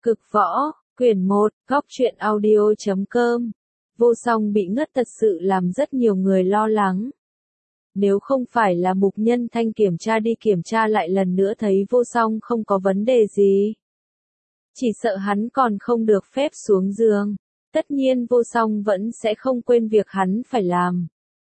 Cực võ, quyển 1, góc truyện audio.com. Vô song bị ngất thật sự làm rất nhiều người lo lắng. Nếu không phải là Mục Nhân Thanh kiểm tra lại lần nữa thấy vô song không có vấn đề gì. Chỉ sợ hắn còn không được phép xuống giường. Tất nhiên vô song vẫn sẽ không quên việc hắn phải làm.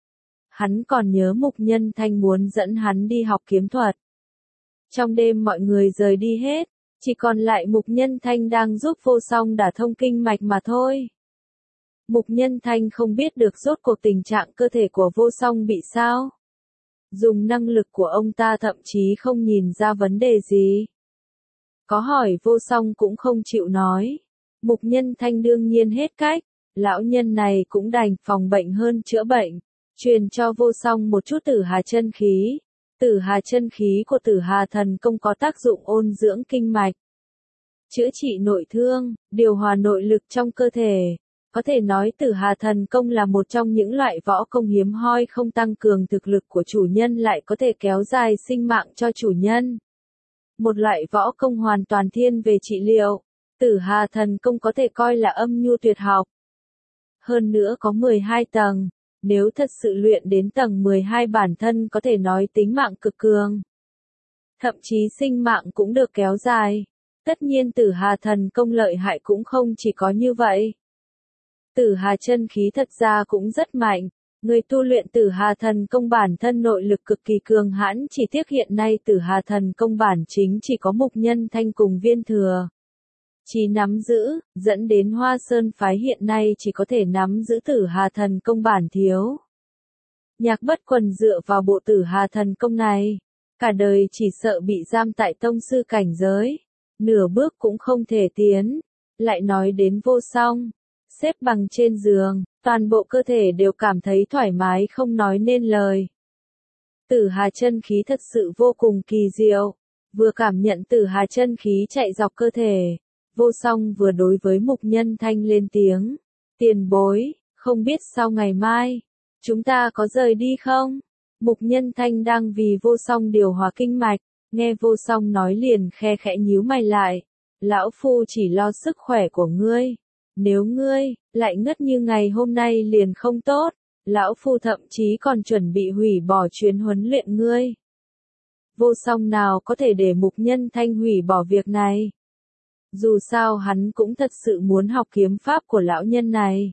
Hắn còn nhớ Mục Nhân Thanh muốn dẫn hắn đi học kiếm thuật. Trong đêm mọi người rời đi hết, chỉ còn lại Mục Nhân Thanh đang giúp vô song đả thông kinh mạch mà thôi. Mục Nhân Thanh không biết được rốt cuộc tình trạng cơ thể của vô song bị sao. Dùng năng lực của ông ta thậm chí không nhìn ra vấn đề gì. Có hỏi vô song cũng không chịu nói. Mục Nhân Thanh đương nhiên hết cách, lão nhân này cũng đành phòng bệnh hơn chữa bệnh, truyền cho vô song một chút tử hà chân khí. Tử hà chân khí của tử hà thần công có tác dụng ôn dưỡng kinh mạch, chữa trị nội thương, điều hòa nội lực trong cơ thể. Có thể nói tử hà thần công là một trong những loại võ công hiếm hoi không tăng cường thực lực của chủ nhân lại có thể kéo dài sinh mạng cho chủ nhân. Một loại võ công hoàn toàn thiên về trị liệu, tử hà thần công có thể coi là âm nhu tuyệt học. Hơn nữa có 12 tầng, nếu thật sự luyện đến tầng 12 bản thân có thể nói tính mạng cực cường. Thậm chí sinh mạng cũng được kéo dài. Tất nhiên tử hà thần công lợi hại cũng không chỉ có như vậy. Tử hà chân khí thật ra cũng rất mạnh. Người tu luyện tử hà thần công bản thân nội lực cực kỳ cường hãn, chỉ tiếc hiện nay tử hà thần công bản chính chỉ có Mục Nhân Thanh cùng Viên Thừa chỉ nắm giữ, dẫn đến Hoa Sơn phái hiện nay chỉ có thể nắm giữ tử hà thần công bản thiếu. Nhạc Bất Quần dựa vào bộ tử hà thần công này, cả đời chỉ sợ bị giam tại tông sư cảnh giới, nửa bước cũng không thể tiến. Lại nói đến vô song, xếp bằng trên giường, toàn bộ cơ thể đều cảm thấy thoải mái không nói nên lời. Tử hà chân khí thật sự vô cùng kỳ diệu, vừa cảm nhận tử hà chân khí chạy dọc cơ thể. Vô song vừa đối với Mục Nhân Thanh lên tiếng, tiền bối, không biết sau ngày mai, chúng ta có rời đi không? Mục Nhân Thanh đang vì vô song điều hòa kinh mạch, nghe vô song nói liền khe khẽ nhíu mày lại, lão phu chỉ lo sức khỏe của ngươi, nếu ngươi lại ngất như ngày hôm nay liền không tốt, lão phu thậm chí còn chuẩn bị hủy bỏ chuyến huấn luyện ngươi. Vô song nào có thể để Mục Nhân Thanh hủy bỏ việc này. Dù sao hắn cũng thật sự muốn học kiếm pháp của lão nhân này.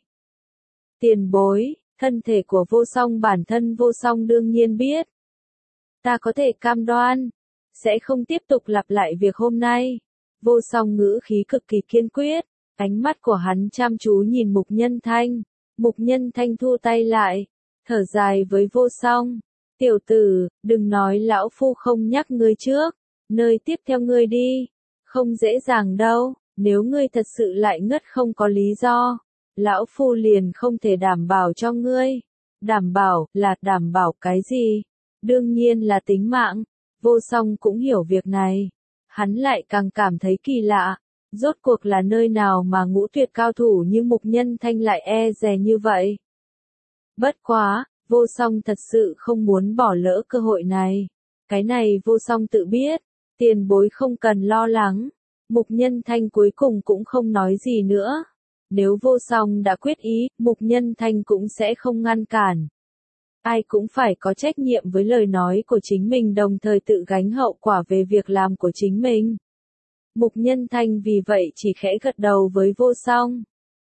Tiền bối, thân thể của vô song bản thân vô song đương nhiên biết. Ta có thể cam đoan, sẽ không tiếp tục lặp lại việc hôm nay. Vô song ngữ khí cực kỳ kiên quyết, ánh mắt của hắn chăm chú nhìn Mục Nhân Thanh. Mục Nhân Thanh thu tay lại, thở dài với vô song. Tiểu tử, đừng nói lão phu không nhắc ngươi trước, nơi tiếp theo ngươi đi. Không dễ dàng đâu, nếu ngươi thật sự lại ngất không có lý do, lão phu liền không thể đảm bảo cho ngươi. Đảm bảo là đảm bảo cái gì? Đương nhiên là tính mạng. Vô song cũng hiểu việc này. Hắn lại càng cảm thấy kỳ lạ. Rốt cuộc là nơi nào mà ngũ tuyệt cao thủ như Mục Nhân Thanh lại e dè như vậy? Bất quá, vô song thật sự không muốn bỏ lỡ cơ hội này. Cái này vô song tự biết. Tiền bối không cần lo lắng. Mục Nhân Thanh cuối cùng cũng không nói gì nữa. Nếu vô song đã quyết ý, Mục Nhân Thanh cũng sẽ không ngăn cản. Ai cũng phải có trách nhiệm với lời nói của chính mình, đồng thời tự gánh hậu quả về việc làm của chính mình. Mục Nhân Thanh vì vậy chỉ khẽ gật đầu với vô song.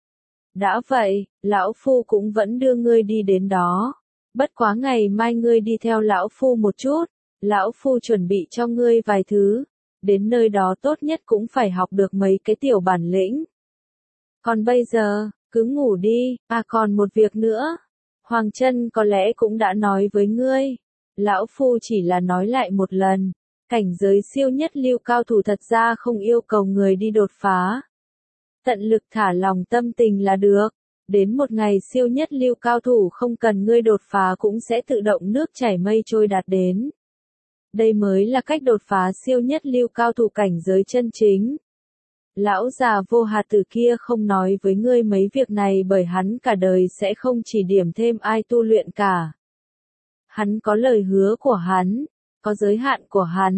Đã vậy, lão phu cũng vẫn đưa ngươi đi đến đó. Bất quá ngày mai ngươi đi theo lão phu một chút. Lão phu chuẩn bị cho ngươi vài thứ, đến nơi đó tốt nhất cũng phải học được mấy cái tiểu bản lĩnh. Còn bây giờ, cứ ngủ đi, còn một việc nữa. Hoàng Chân có lẽ cũng đã nói với ngươi. Lão phu chỉ là nói lại một lần, cảnh giới siêu nhất lưu cao thủ thật ra không yêu cầu người đi đột phá. Tận lực thả lòng tâm tình là được. Đến một ngày siêu nhất lưu cao thủ không cần ngươi đột phá cũng sẽ tự động nước chảy mây trôi đạt đến. Đây mới là cách đột phá siêu nhất lưu cao thủ cảnh giới chân chính. Lão già Vô Hà Tử kia không nói với ngươi mấy việc này bởi hắn cả đời sẽ không chỉ điểm thêm ai tu luyện cả. Hắn có lời hứa của hắn, có giới hạn của hắn.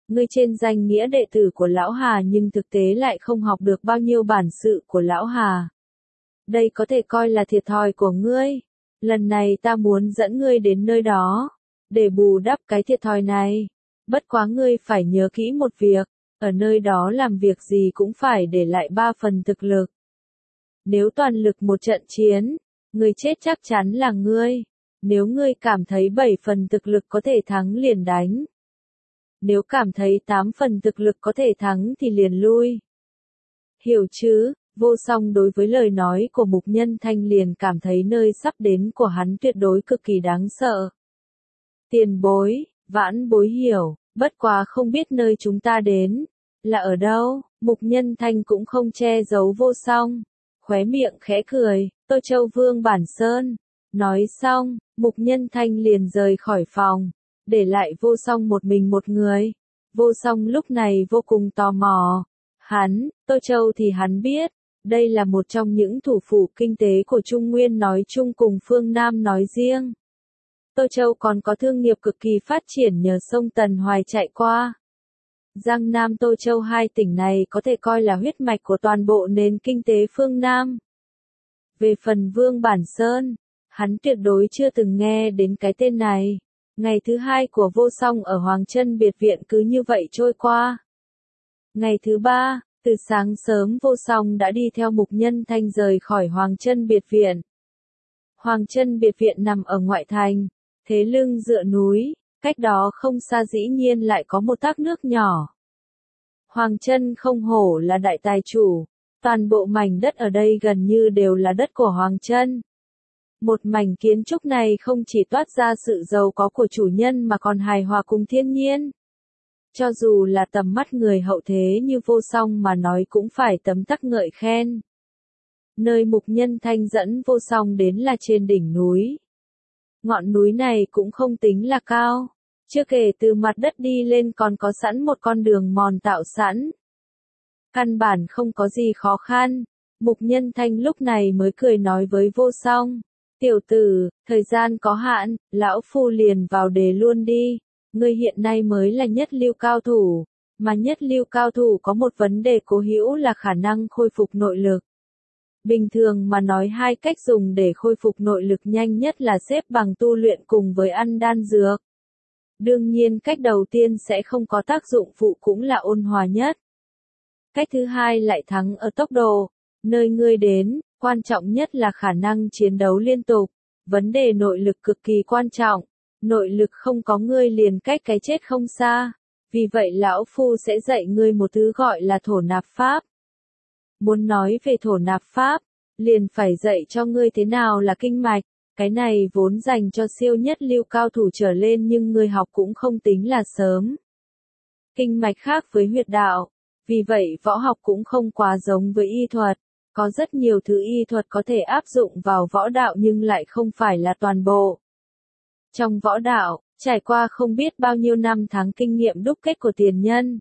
Ngươi trên danh nghĩa đệ tử của Lão Hà nhưng thực tế lại không học được bao nhiêu bản sự của Lão Hà. Đây có thể coi là thiệt thòi của ngươi. Lần này ta muốn dẫn ngươi đến nơi đó, để bù đắp cái thiệt thòi này. Bất quá ngươi phải nhớ kỹ một việc, ở nơi đó làm việc gì cũng phải để lại 3 phần thực lực. Nếu toàn lực một trận chiến, người chết chắc chắn là ngươi. Nếu ngươi cảm thấy 7 phần thực lực có thể thắng liền đánh. Nếu cảm thấy 8 phần thực lực có thể thắng thì liền lui. Hiểu chứ? Vô Song đối với lời nói của Mục Nhân Thanh liền cảm thấy nơi sắp đến của hắn tuyệt đối cực kỳ đáng sợ. Tiền bối, vãn bối hiểu, bất quá không biết nơi chúng ta đến là ở đâu. Mục Nhân Thanh cũng không che giấu Vô Song, khóe miệng khẽ cười, Tô Châu Vương Bản Sơn. Nói xong, Mục Nhân Thanh liền rời khỏi phòng, để lại Vô Song một mình một người. Vô Song lúc này vô cùng tò mò. Tô Châu thì hắn biết, đây là một trong những thủ phủ kinh tế của Trung Nguyên nói chung cùng phương Nam nói riêng. Tô Châu còn có thương nghiệp cực kỳ phát triển nhờ sông Tần Hoài chạy qua. Giang Nam Tô Châu hai tỉnh này có thể coi là huyết mạch của toàn bộ nền kinh tế phương Nam. Về phần Vương Bản Sơn, hắn tuyệt đối chưa từng nghe đến cái tên này. Ngày thứ hai của Vô Song ở Hoàng Chân biệt viện cứ như vậy trôi qua. Ngày thứ ba, từ sáng sớm Vô Song đã đi theo Mục Nhân Thanh rời khỏi Hoàng Chân biệt viện. Hoàng Chân biệt viện nằm ở ngoại thành, thế lưng dựa núi, cách đó không xa dĩ nhiên lại có một thác nước nhỏ. Hoàng Chân không hổ là đại tài chủ, toàn bộ mảnh đất ở đây gần như đều là đất của Hoàng Chân. Một mảnh kiến trúc này không chỉ toát ra sự giàu có của chủ nhân mà còn hài hòa cùng thiên nhiên. Cho dù là tầm mắt người hậu thế như Vô Song mà nói cũng phải tấm tắc ngợi khen. Nơi Mục Nhân Thanh dẫn Vô Song đến là trên đỉnh núi. Ngọn núi này cũng không tính là cao, chưa kể từ mặt đất đi lên còn có sẵn một con đường mòn tạo sẵn. Căn bản không có gì khó khăn, Mục Nhân Thanh lúc này mới cười nói với Vô Song. Tiểu tử, thời gian có hạn, lão phu liền vào đề luôn đi. Ngươi hiện nay mới là nhất lưu cao thủ, mà nhất lưu cao thủ có một vấn đề cố hữu là khả năng khôi phục nội lực. Bình thường mà nói hai cách dùng để khôi phục nội lực nhanh nhất là xếp bằng tu luyện cùng với ăn đan dược. Đương nhiên cách đầu tiên sẽ không có tác dụng phụ cũng là ôn hòa nhất. Cách thứ hai lại thắng ở tốc độ, nơi ngươi đến, quan trọng nhất là khả năng chiến đấu liên tục. Vấn đề nội lực cực kỳ quan trọng. Nội lực không có ngươi liền cách cái chết không xa. Vì vậy lão phu sẽ dạy ngươi một thứ gọi là thổ nạp pháp. Muốn nói về thổ nạp pháp, liền phải dạy cho ngươi thế nào là kinh mạch. Cái này vốn dành cho siêu nhất lưu cao thủ trở lên nhưng ngươi học cũng không tính là sớm. Kinh mạch khác với huyệt đạo. Vì vậy võ học cũng không quá giống với y thuật. Có rất nhiều thứ y thuật có thể áp dụng vào võ đạo nhưng lại không phải là toàn bộ. Trong võ đạo, trải qua không biết bao nhiêu năm tháng kinh nghiệm đúc kết của tiền nhân.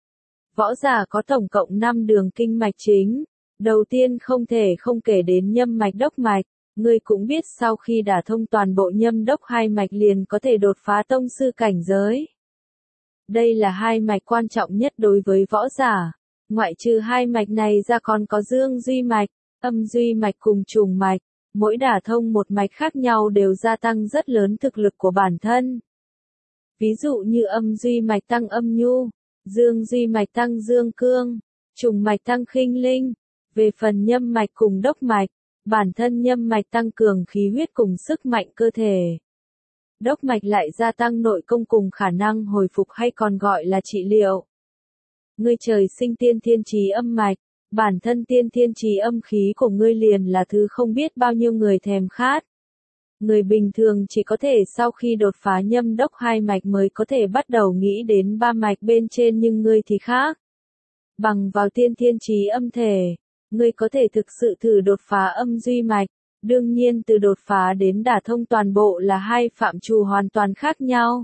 Võ giả có tổng cộng 5 đường kinh mạch chính. Đầu tiên không thể không kể đến nhâm mạch đốc mạch. Ngươi cũng biết sau khi đả thông toàn bộ nhâm đốc hai mạch liền có thể đột phá tông sư cảnh giới. Đây là hai mạch quan trọng nhất đối với võ giả. Ngoại trừ hai mạch này ra còn có dương duy mạch, âm duy mạch cùng trùng mạch. Mỗi đả thông một mạch khác nhau đều gia tăng rất lớn thực lực của bản thân. Ví dụ như âm duy mạch tăng âm nhu, dương duy mạch tăng dương cương, trùng mạch tăng khinh linh. Về phần nhâm mạch cùng đốc mạch, bản thân nhâm mạch tăng cường khí huyết cùng sức mạnh cơ thể. Đốc mạch lại gia tăng nội công cùng khả năng hồi phục hay còn gọi là trị liệu. Ngươi trời sinh tiên thiên chí âm mạch, bản thân tiên thiên chí âm khí của ngươi liền là thứ không biết bao nhiêu người thèm khát. Người bình thường chỉ có thể sau khi đột phá nhâm đốc hai mạch mới có thể bắt đầu nghĩ đến ba mạch bên trên nhưng ngươi thì khác. Bằng vào tiên thiên chí âm thể, ngươi có thể thực sự thử đột phá âm duy mạch. Đương nhiên từ đột phá đến đả thông toàn bộ là hai phạm trù hoàn toàn khác nhau.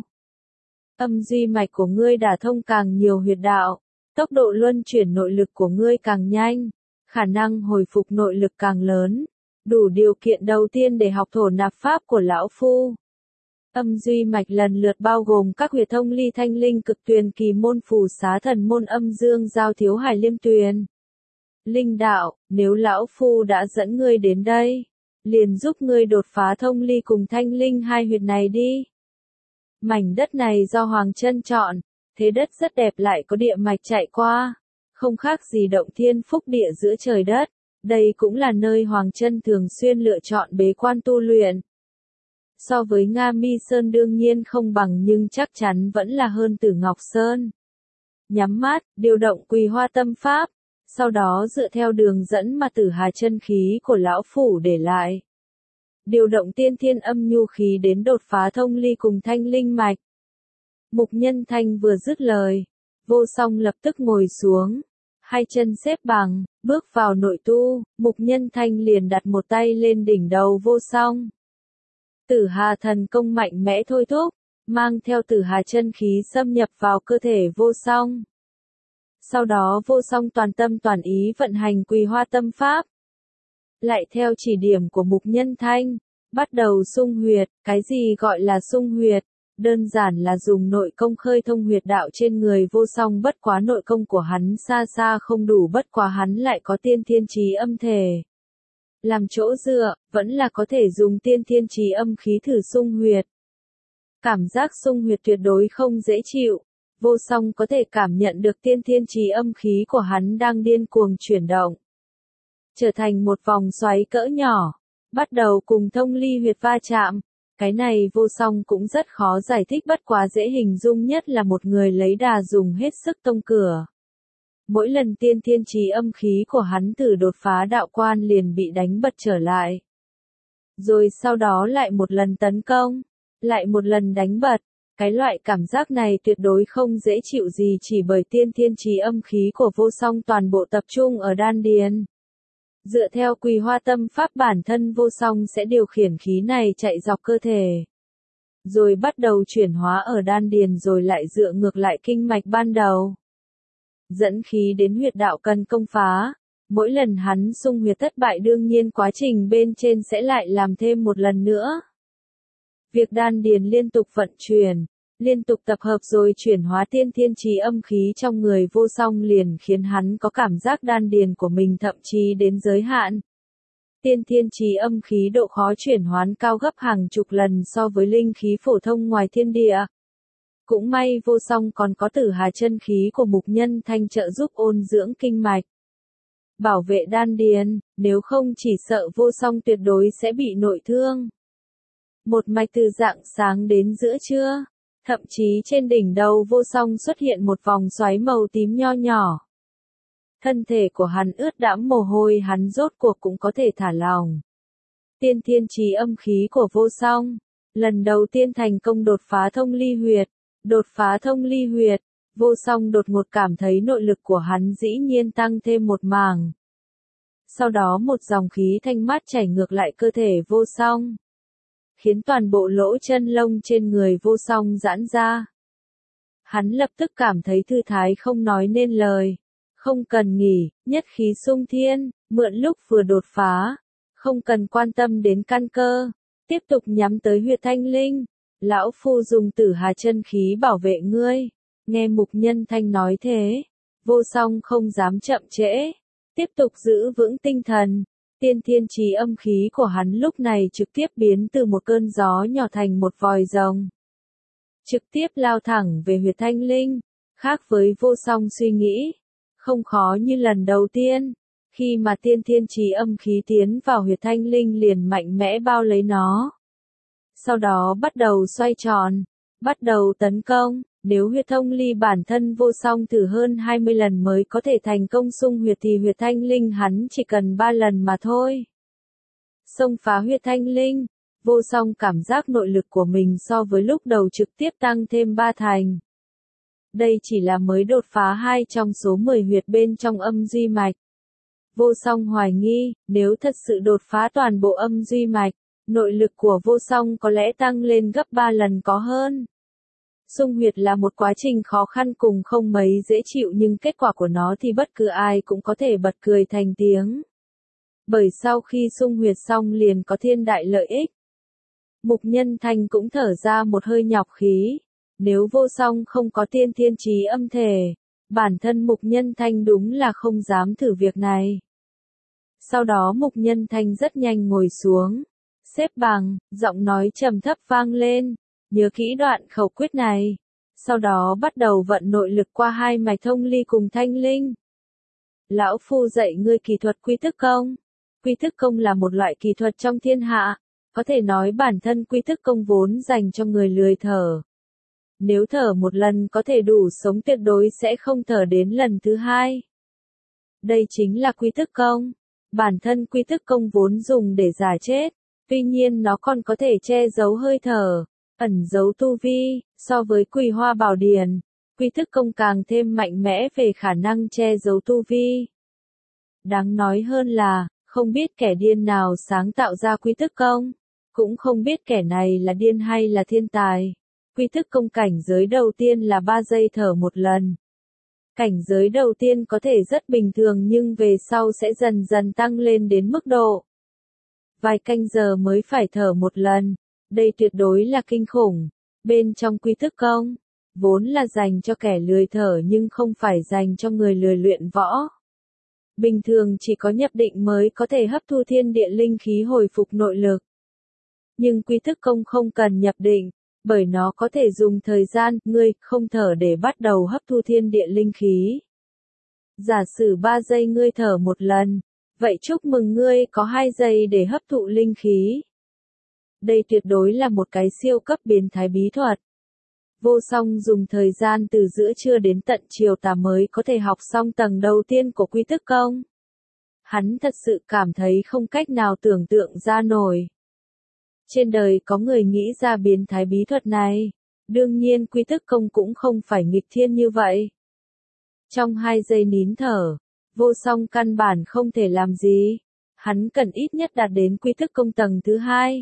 Âm duy mạch của ngươi đả thông càng nhiều huyệt đạo, tốc độ luân chuyển nội lực của ngươi càng nhanh, khả năng hồi phục nội lực càng lớn. Đủ điều kiện đầu tiên để học thổ nạp pháp của lão phu. Âm duy mạch lần lượt bao gồm các huyệt thông ly thanh linh cực tuyền kỳ môn phù xá thần môn âm dương giao thiếu hải liêm tuyền. Linh đạo, nếu lão phu đã dẫn ngươi đến đây, liền giúp ngươi đột phá thông ly cùng thanh linh hai huyệt này đi. Mảnh đất này do Hoàng Chân chọn, thế đất rất đẹp lại có địa mạch chạy qua, không khác gì động thiên phúc địa giữa trời đất. Đây cũng là nơi Hoàng Chân thường xuyên lựa chọn bế quan tu luyện. So với Nga Mi Sơn đương nhiên không bằng nhưng chắc chắn vẫn là hơn Tử Ngọc Sơn. Nhắm mắt, điều động Quỳ Hoa Tâm Pháp, sau đó dựa theo đường dẫn mà Tử Hà chân khí của lão phủ để lại. Điều động tiên thiên âm nhu khí đến đột phá thông ly cùng thanh linh mạch. Mục Nhân Thanh vừa dứt lời, Vô Song lập tức ngồi xuống, hai chân xếp bằng, bước vào nội tu, Mục Nhân Thanh liền đặt một tay lên đỉnh đầu Vô Song. Tử Hà thần công mạnh mẽ thôi thúc, mang theo Tử Hà chân khí xâm nhập vào cơ thể Vô Song. Sau đó Vô Song toàn tâm toàn ý vận hành Quỳ Hoa Tâm Pháp. Lại theo chỉ điểm của Mục Nhân Thanh, bắt đầu xung huyệt. Cái gì gọi là xung huyệt? Đơn giản là dùng nội công khơi thông huyệt đạo trên người Vô Song, bất quá nội công của hắn xa xa không đủ, bất quá hắn lại có tiên thiên chí âm thể. Làm chỗ dựa, vẫn là có thể dùng tiên thiên chí âm khí thử xung huyệt. Cảm giác xung huyệt tuyệt đối không dễ chịu. Vô Song có thể cảm nhận được tiên thiên chí âm khí của hắn đang điên cuồng chuyển động, trở thành một vòng xoáy cỡ nhỏ, bắt đầu cùng thông ly huyệt va chạm. Cái này Vô Song cũng rất khó giải thích, bất quá dễ hình dung nhất là một người lấy đà dùng hết sức tông cửa. Mỗi lần tiên thiên chí âm khí của hắn thử đột phá đạo quan liền bị đánh bật trở lại. Rồi sau đó lại một lần tấn công, lại một lần đánh bật. Cái loại cảm giác này tuyệt đối không dễ chịu gì, chỉ bởi tiên thiên chí âm khí của Vô Song toàn bộ tập trung ở đan điền. Dựa theo Quỳ Hoa Tâm Pháp, bản thân Vô Song sẽ điều khiển khí này chạy dọc cơ thể, rồi bắt đầu chuyển hóa ở đan điền, rồi lại dựa ngược lại kinh mạch ban đầu, dẫn khí đến huyệt đạo cần công phá. Mỗi lần hắn xung huyệt thất bại, đương nhiên quá trình bên trên sẽ lại làm thêm một lần nữa. Việc đan điền liên tục vận chuyển, liên tục tập hợp rồi chuyển hóa tiên thiên chí âm khí trong người Vô Song liền khiến hắn có cảm giác đan điền của mình thậm chí đến giới hạn. Tiên thiên chí âm khí độ khó chuyển hóa cao gấp hàng chục lần so với linh khí phổ thông ngoài thiên địa. Cũng may Vô Song còn có Tử Hà chân khí của Mục Nhân Thanh trợ giúp ôn dưỡng kinh mạch, bảo vệ đan điền, nếu không chỉ sợ Vô Song tuyệt đối sẽ bị nội thương. Một mạch từ rạng sáng đến giữa trưa, thậm chí trên đỉnh đầu Vô Song xuất hiện một vòng xoáy màu tím nho nhỏ. Thân thể của hắn ướt đẫm mồ hôi, hắn rốt cuộc cũng có thể thả lỏng. Tiên thiên chí âm khí của Vô Song, lần đầu tiên thành công đột phá thông ly huyệt. Đột phá thông ly huyệt, Vô Song đột ngột cảm thấy nội lực của hắn dĩ nhiên tăng thêm một mảng. Sau đó một dòng khí thanh mát chảy ngược lại cơ thể Vô Song, khiến toàn bộ lỗ chân lông trên người Vô Song giãn ra. Hắn lập tức cảm thấy thư thái không nói nên lời. Không cần nghỉ, nhất khí xung thiên, mượn lúc vừa đột phá, không cần quan tâm đến căn cơ, tiếp tục nhắm tới huyệt thanh linh. Lão phu dùng Tử Hà chân khí bảo vệ ngươi. Nghe Mục Nhân Thanh nói thế, Vô Song không dám chậm trễ, tiếp tục giữ vững tinh thần. Tiên thiên chí âm khí của hắn lúc này trực tiếp biến từ một cơn gió nhỏ thành một vòi rồng, trực tiếp lao thẳng về huyệt thanh linh. Khác với Vô Song suy nghĩ, không khó như lần đầu tiên, khi mà tiên thiên chí âm khí tiến vào huyệt thanh linh liền mạnh mẽ bao lấy nó. Sau đó bắt đầu xoay tròn, bắt đầu tấn công. Nếu huyệt thông ly bản thân Vô Song thử hơn 20 lần mới có thể thành công xung huyệt thì huyệt thanh linh hắn chỉ cần 3 lần mà thôi. Xông phá huyệt thanh linh, Vô Song cảm giác nội lực của mình so với lúc đầu trực tiếp tăng thêm 3 thành. Đây chỉ là mới đột phá 2 trong số 10 huyệt bên trong âm duy mạch. Vô Song hoài nghi, nếu thật sự đột phá toàn bộ âm duy mạch, nội lực của Vô Song có lẽ tăng lên gấp 3 lần có hơn. Xung huyệt là một quá trình khó khăn cùng không mấy dễ chịu, nhưng kết quả của nó thì bất cứ ai cũng có thể bật cười thành tiếng. Bởi sau khi xung huyệt xong liền có thiên đại lợi ích. Mục Nhân Thanh cũng thở ra một hơi nhọc khí. Nếu Vô Song không có tiên thiên chí âm thể, bản thân Mục Nhân Thanh đúng là không dám thử việc này. Sau đó Mục Nhân Thanh rất nhanh ngồi xuống, xếp bằng, giọng nói trầm thấp vang lên, nhớ kỹ đoạn khẩu quyết này. Sau đó bắt đầu vận nội lực qua hai mạch thông ly cùng thanh linh. Lão Phu dạy ngươi kỳ thuật quy thức công. Quy thức công là một loại kỳ thuật trong thiên hạ, có thể nói bản thân quy thức công vốn dành cho người lười thở. Nếu thở một lần có thể đủ sống tuyệt đối sẽ không thở đến lần thứ hai. Đây chính là quy thức công. Bản thân quy thức công vốn dùng để giả chết, tuy nhiên nó còn có thể che giấu hơi thở, ẩn giấu tu vi. So với Quỳ Hoa Bảo Điển, quy thức công càng thêm mạnh mẽ về khả năng che giấu tu vi. Đáng nói hơn là, không biết kẻ điên nào sáng tạo ra quy thức công, cũng không biết kẻ này là điên hay là thiên tài. Quy thức công cảnh giới đầu tiên là 3 giây thở một lần. Cảnh giới đầu tiên có thể rất bình thường nhưng về sau sẽ dần dần tăng lên đến mức độ vài canh giờ mới phải thở một lần. Đây tuyệt đối là kinh khủng. Bên trong quy thức công, vốn là dành cho kẻ lười thở nhưng không phải dành cho người lười luyện võ. Bình thường chỉ có nhập định mới có thể hấp thu thiên địa linh khí hồi phục nội lực. Nhưng quy thức công không cần nhập định, bởi nó có thể dùng thời gian, ngươi, không thở để bắt đầu hấp thu thiên địa linh khí. Giả sử 3 giây ngươi thở một lần, vậy chúc mừng ngươi có 2 giây để hấp thụ linh khí. Đây tuyệt đối là một cái siêu cấp biến thái bí thuật. Vô Song dùng thời gian từ giữa trưa đến tận chiều tà mới có thể học xong tầng đầu tiên của quy thức công. Hắn thật sự cảm thấy không cách nào tưởng tượng ra nổi. Trên đời có người nghĩ ra biến thái bí thuật này. Đương nhiên quy thức công cũng không phải nghịch thiên như vậy. Trong 2 giây nín thở, Vô Song căn bản không thể làm gì. Hắn cần ít nhất đạt đến quy thức công tầng thứ 2.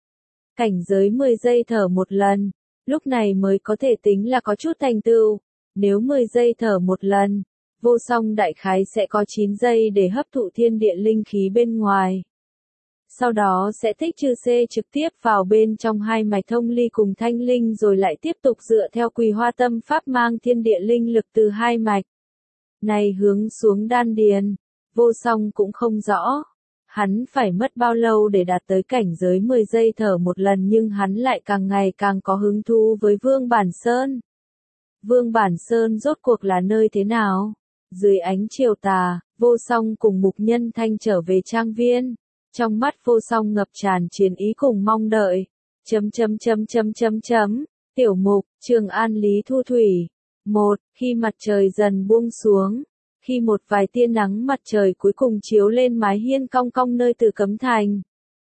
Cảnh giới 10 giây thở một lần, lúc này mới có thể tính là có chút thành tựu. Nếu 10 giây thở một lần, Vô Song đại khái sẽ có 9 giây để hấp thụ thiên địa linh khí bên ngoài. Sau đó sẽ tích trừ C trực tiếp vào bên trong hai mạch thông ly cùng thanh linh rồi lại tiếp tục dựa theo Quỳ Hoa tâm pháp mang thiên địa linh lực từ hai mạch này hướng xuống đan điền. Vô Song cũng không rõ hắn phải mất bao lâu để đạt tới cảnh giới 10 giây thở một lần nhưng hắn lại càng ngày càng có hứng thú với Vương Bản Sơn. Vương Bản Sơn rốt cuộc là nơi thế nào? Dưới ánh chiều tà, Vô Song cùng Mục Nhân Thanh trở về trang viên. Trong mắt Vô Song ngập tràn chiến ý cùng mong đợi. Tiểu mục, Trường An Lý Thu Thủy. 1. Khi mặt trời dần buông xuống. Khi một vài tia nắng mặt trời cuối cùng chiếu lên mái hiên cong cong nơi Tử Cấm Thành.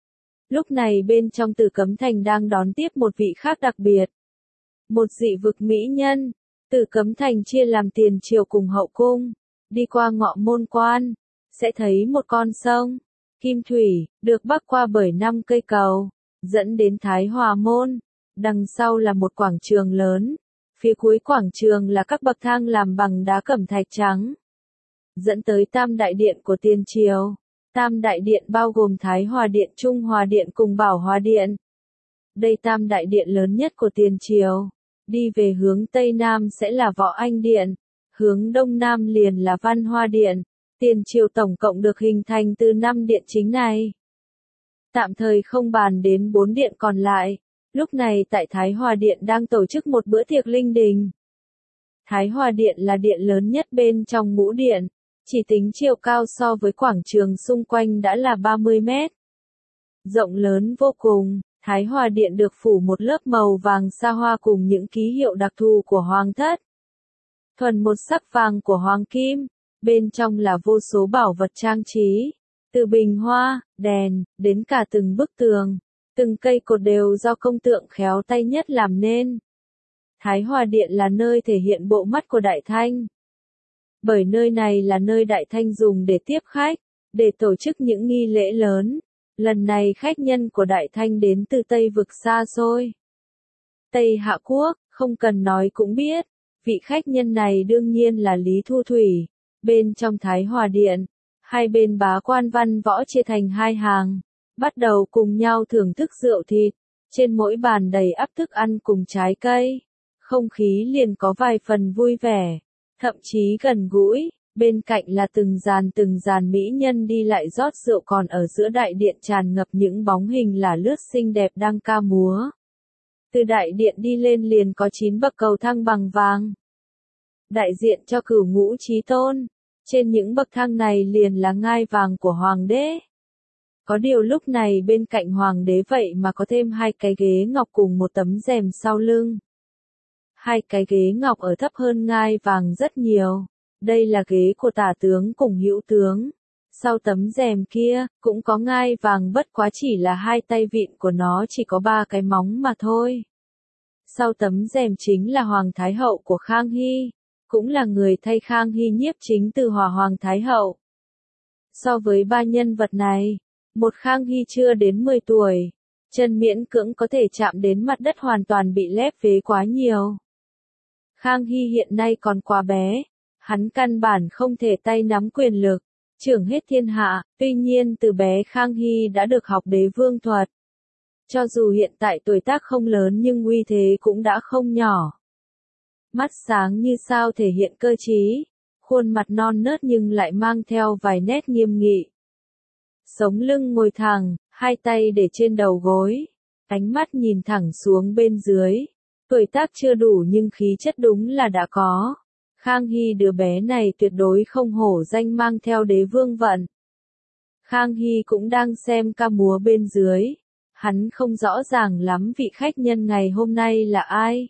Lúc này bên trong Tử Cấm Thành đang đón tiếp một vị khác đặc biệt. Một dị vực mỹ nhân. Tử Cấm Thành chia làm tiền triều cùng hậu cung. Đi qua ngọ môn quan, sẽ thấy một con sông Kim Thủy, được bắc qua bởi 5 cây cầu, dẫn đến Thái Hòa Môn. Đằng sau là một quảng trường lớn. Phía cuối quảng trường là các bậc thang làm bằng đá cẩm thạch trắng. Dẫn tới Tam Đại Điện của Tiền Triều. Tam Đại Điện bao gồm Thái Hòa Điện, Trung Hòa Điện cùng Bảo Hòa Điện. Đây Tam Đại Điện lớn nhất của Tiền Triều. Đi về hướng Tây Nam sẽ là Võ Anh Điện. Hướng Đông Nam liền là Văn Hoa Điện. Tiền Triều tổng cộng được hình thành từ 5 điện chính này. Tạm thời không bàn đến 4 điện còn lại. Lúc này tại Thái Hòa Điện đang tổ chức một bữa tiệc linh đình. Thái Hòa Điện là điện lớn nhất bên trong ngũ điện. Chỉ tính chiều cao so với quảng trường xung quanh đã là 30 mét. Rộng lớn vô cùng, Thái Hòa Điện được phủ một lớp màu vàng sa hoa cùng những ký hiệu đặc thù của Hoàng thất. Thuần một sắc vàng của Hoàng kim. Bên trong là vô số bảo vật trang trí. Từ bình hoa, đèn, đến cả từng bức tường. Từng cây cột đều do công tượng khéo tay nhất làm nên. Thái Hòa Điện là nơi thể hiện bộ mắt của Đại Thanh. Bởi nơi này là nơi Đại Thanh dùng để tiếp khách, để tổ chức những nghi lễ lớn. Lần này khách nhân của Đại Thanh đến từ Tây vực xa xôi. Tây Hạ Quốc, không cần nói cũng biết. Vị khách nhân này đương nhiên là Lý Thu Thủy. Bên trong Thái Hòa Điện, hai bên bá quan văn võ chia thành hai hàng. Bắt đầu cùng nhau thưởng thức rượu thịt. Trên mỗi bàn đầy ắp thức ăn cùng trái cây, không khí liền có vài phần vui vẻ, thậm chí gần gũi. Bên cạnh là từng dàn mỹ nhân đi lại rót rượu, còn ở giữa đại điện tràn ngập những bóng hình là lướt xinh đẹp đang ca múa. Từ đại điện đi lên liền có 9 bậc cầu thang bằng vàng, đại diện cho cửu ngũ chí tôn. Trên những bậc thang này liền là ngai vàng của hoàng đế. Có điều lúc này bên cạnh hoàng đế vậy mà có thêm 2 cái ghế ngọc cùng một tấm rèm sau lưng. 2 cái ghế ngọc ở thấp hơn ngai vàng rất nhiều. Đây là ghế của tả tướng cùng hữu tướng. Sau tấm rèm kia, cũng có ngai vàng, bất quá chỉ là 2 tay vịn của nó chỉ có 3 cái móng mà thôi. Sau tấm rèm chính là Hoàng Thái Hậu của Khang Hy, cũng là người thay Khang Hy nhiếp chính từ Hòa Hoàng Thái Hậu. So với 3 nhân vật này, một Khang Hy chưa đến 10 tuổi, chân miễn cưỡng có thể chạm đến mặt đất, hoàn toàn bị lép vế quá nhiều. Khang Hy hiện nay còn quá bé, hắn căn bản không thể tay nắm quyền lực, trưởng hết thiên hạ. Tuy nhiên từ bé Khang Hy đã được học đế vương thuật. Cho dù hiện tại tuổi tác không lớn nhưng uy thế cũng đã không nhỏ. Mắt sáng như sao thể hiện cơ trí, khuôn mặt non nớt nhưng lại mang theo vài nét nghiêm nghị. Sống lưng ngồi thẳng, 2 tay để trên đầu gối, ánh mắt nhìn thẳng xuống bên dưới. Tuổi tác chưa đủ nhưng khí chất đúng là đã có. Khang Hy đứa bé này tuyệt đối không hổ danh mang theo đế vương vận. Khang Hy cũng đang xem ca múa bên dưới. Hắn không rõ ràng lắm vị khách nhân ngày hôm nay là ai.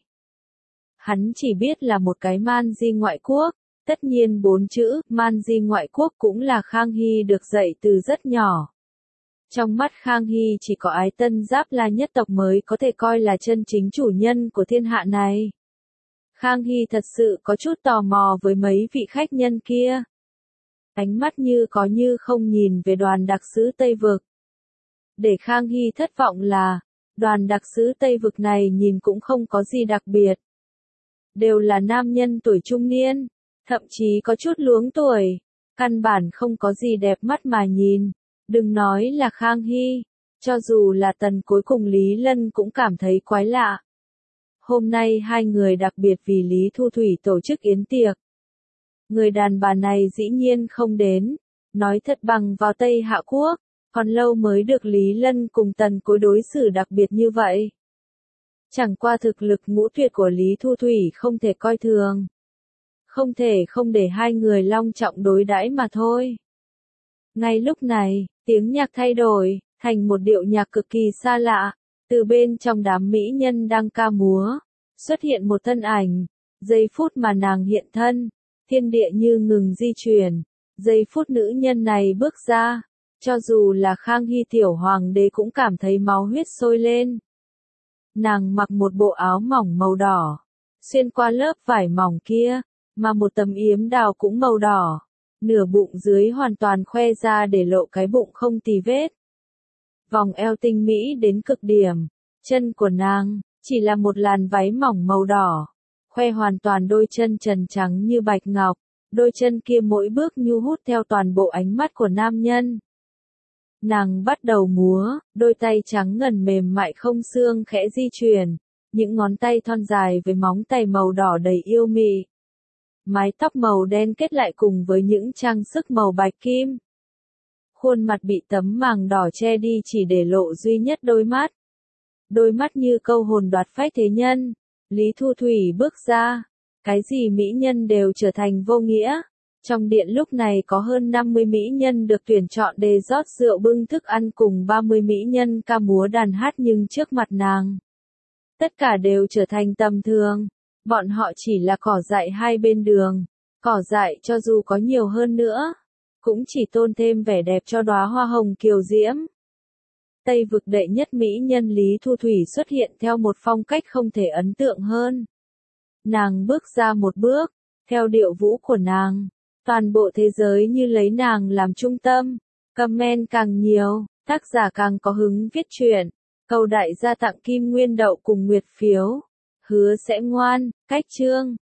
Hắn chỉ biết là một cái man di ngoại quốc. Tất nhiên 4 chữ man di ngoại quốc cũng là Khang Hy được dạy từ rất nhỏ. Trong mắt Khang Hy chỉ có Ái Tân Giáp La nhất tộc mới có thể coi là chân chính chủ nhân của thiên hạ này. Khang Hy thật sự có chút tò mò với mấy vị khách nhân kia. Ánh mắt như có như không nhìn về đoàn đặc sứ Tây Vực. Để Khang Hy thất vọng là, đoàn đặc sứ Tây Vực này nhìn cũng không có gì đặc biệt. Đều là nam nhân tuổi trung niên, thậm chí có chút luống tuổi, căn bản không có gì đẹp mắt mà nhìn. Đừng nói là Khang Hy, cho dù là Tần Cuối cùng Lý Lân cũng cảm thấy quái lạ. Hôm nay 2 người đặc biệt vì Lý Thu Thủy tổ chức yến tiệc. Người đàn bà này dĩ nhiên không đến, nói thật bằng vào Tây Hạ Quốc, còn lâu mới được Lý Lân cùng Tần Cuối đối xử đặc biệt như vậy. Chẳng qua thực lực ngũ tuyệt của Lý Thu Thủy không thể coi thường. Không thể không để 2 người long trọng đối đãi mà thôi. Ngay lúc này, tiếng nhạc thay đổi, thành một điệu nhạc cực kỳ xa lạ. Từ bên trong đám mỹ nhân đang ca múa, xuất hiện một thân ảnh. Giây phút mà nàng hiện thân, thiên địa như ngừng di chuyển. Giây phút nữ nhân này bước ra, cho dù là Khang Hy tiểu hoàng đế cũng cảm thấy máu huyết sôi lên. Nàng mặc một bộ áo mỏng màu đỏ, xuyên qua lớp vải mỏng kia, mà một tấm yếm đào cũng màu đỏ. Nửa bụng dưới hoàn toàn khoe ra để lộ cái bụng không tì vết. Vòng eo tinh mỹ đến cực điểm, chân của nàng chỉ là một làn váy mỏng màu đỏ, khoe hoàn toàn đôi chân trần trắng như bạch ngọc, đôi chân kia mỗi bước nhu hút theo toàn bộ ánh mắt của nam nhân. Nàng bắt đầu múa, đôi tay trắng ngần mềm mại không xương khẽ di chuyển, những ngón tay thon dài với móng tay màu đỏ đầy yêu mị. Mái tóc màu đen kết lại cùng với những trang sức màu bạch kim. Khuôn mặt bị tấm màng đỏ che đi chỉ để lộ duy nhất đôi mắt. Đôi mắt như câu hồn đoạt phách thế nhân. Lý Thu Thủy bước ra. Cái gì mỹ nhân đều trở thành vô nghĩa. Trong điện lúc này có hơn 50 mỹ nhân được tuyển chọn để rót rượu bưng thức ăn cùng 30 mỹ nhân ca múa đàn hát, nhưng trước mặt nàng, tất cả đều trở thành tầm thường. Bọn họ chỉ là cỏ dại hai bên đường. Cỏ dại cho dù có nhiều hơn nữa, cũng chỉ tôn thêm vẻ đẹp cho đóa hoa hồng kiều diễm. Tây Vực đệ nhất mỹ nhân Lý Thu Thủy xuất hiện theo một phong cách không thể ấn tượng hơn. Nàng bước ra một bước, theo điệu vũ của nàng, toàn bộ thế giới như lấy nàng làm trung tâm. Comment càng nhiều, tác giả càng có hứng viết truyện. Cầu đại gia tặng kim nguyên đậu cùng nguyệt phiếu. Hứa sẽ ngoan, cách chương.